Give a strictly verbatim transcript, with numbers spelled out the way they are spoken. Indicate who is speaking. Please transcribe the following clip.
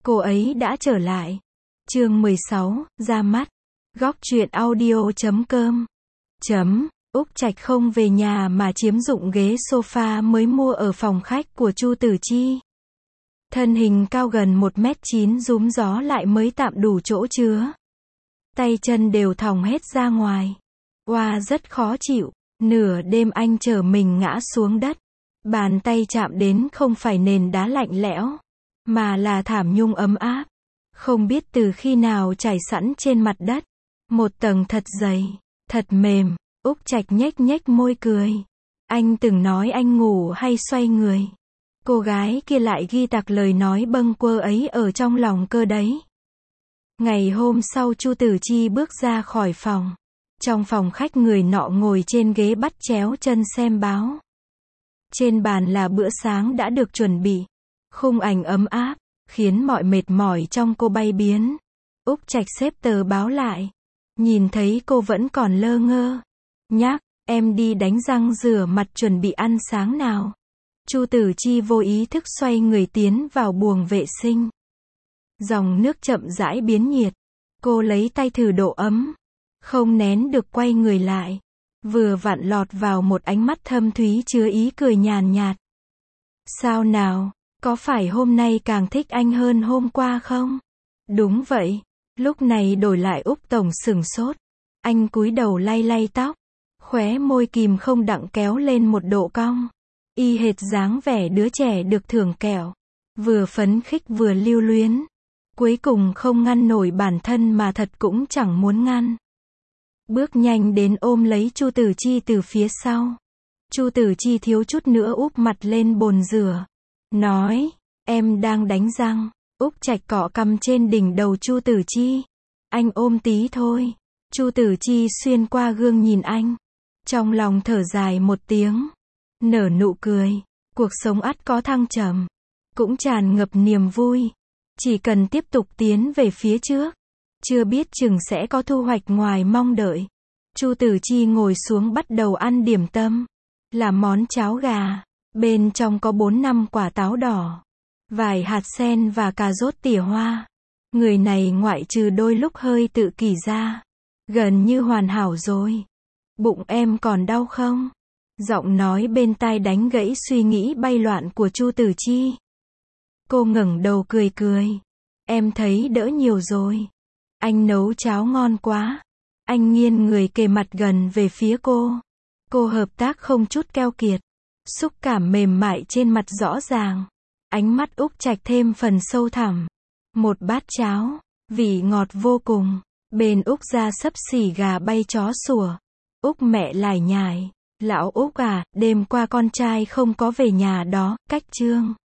Speaker 1: cô ấy đã trở lại. Chương mười sáu, ra mắt. Góc truyện audio chấm com. Chấm. Úc Trạch không về nhà mà chiếm dụng ghế sofa mới mua ở phòng khách của Chu Tử Chi. Thân hình cao gần một mét chín rúm gió lại mới tạm đủ chỗ chứa. Tay chân đều thòng hết ra ngoài. Oa rất khó chịu. Nửa đêm anh chở mình ngã xuống đất. Bàn tay chạm đến không phải nền đá lạnh lẽo, mà là thảm nhung ấm áp. Không biết từ khi nào trải sẵn trên mặt đất. Một tầng thật dày, thật mềm. Úc Trạch nhếch nhếch môi cười. Anh từng nói anh ngủ hay xoay người. Cô gái kia lại ghi tạc lời nói bâng quơ ấy ở trong lòng cơ đấy. Ngày hôm sau Chu Tử Chi bước ra khỏi phòng. Trong phòng khách người nọ ngồi trên ghế bắt chéo chân xem báo. Trên bàn là bữa sáng đã được chuẩn bị. Khung ảnh ấm áp, khiến mọi mệt mỏi trong cô bay biến. Úc Trạch xếp tờ báo lại. Nhìn thấy cô vẫn còn lơ ngơ. Nhắc, em đi đánh răng rửa mặt chuẩn bị ăn sáng nào. Chu Tử Chi vô ý thức xoay người tiến vào buồng vệ sinh. Dòng nước chậm rãi biến nhiệt. Cô lấy tay thử độ ấm. Không nén được quay người lại. Vừa vặn lọt vào một ánh mắt thâm thúy chứa ý cười nhàn nhạt. Sao nào, có phải hôm nay càng thích anh hơn hôm qua không? Đúng vậy. Lúc này đổi lại Úc Tổng sửng sốt. Anh cúi đầu lay lay tóc. Khóe môi kìm không đặng kéo lên một độ cong. Y hệt dáng vẻ đứa trẻ được thưởng kẹo. Vừa phấn khích vừa lưu luyến. Cuối cùng không ngăn nổi bản thân mà thật cũng chẳng muốn ngăn. Bước nhanh đến ôm lấy Chu Tử Chi từ phía sau. Chu Tử Chi thiếu chút nữa úp mặt lên bồn rửa. Nói, em đang đánh răng. Úc Trạch cọ cằm trên đỉnh đầu Chu Tử Chi. Anh ôm tí thôi. Chu Tử Chi xuyên qua gương nhìn anh. Trong lòng thở dài một tiếng. Nở nụ cười. Cuộc sống ắt có thăng trầm. Cũng tràn ngập niềm vui. Chỉ cần tiếp tục tiến về phía trước. Chưa biết chừng sẽ có thu hoạch ngoài mong đợi. Chu Tử Chi ngồi xuống bắt đầu ăn điểm tâm. Là món cháo gà. Bên trong có bốn năm quả táo đỏ. Vài hạt sen và cà rốt tỉa hoa. Người này ngoại trừ đôi lúc hơi tự kỷ ra. Gần như hoàn hảo rồi. Bụng em còn đau không? Giọng nói bên tai đánh gãy suy nghĩ bay loạn của Chu Tử Chi. Cô ngẩng đầu cười cười. Em thấy đỡ nhiều rồi. Anh nấu cháo ngon quá. Anh nghiêng người kề mặt gần về phía cô. Cô hợp tác không chút keo kiệt. Xúc cảm mềm mại trên mặt rõ ràng. Ánh mắt Úc Trạch thêm phần sâu thẳm. Một bát cháo, vị ngọt vô cùng. Bên Úc ra xấp xỉ gà bay chó sủa. Úc mẹ lải nhải. Lão Úc à, đêm qua con trai không có về nhà đó, cách Trương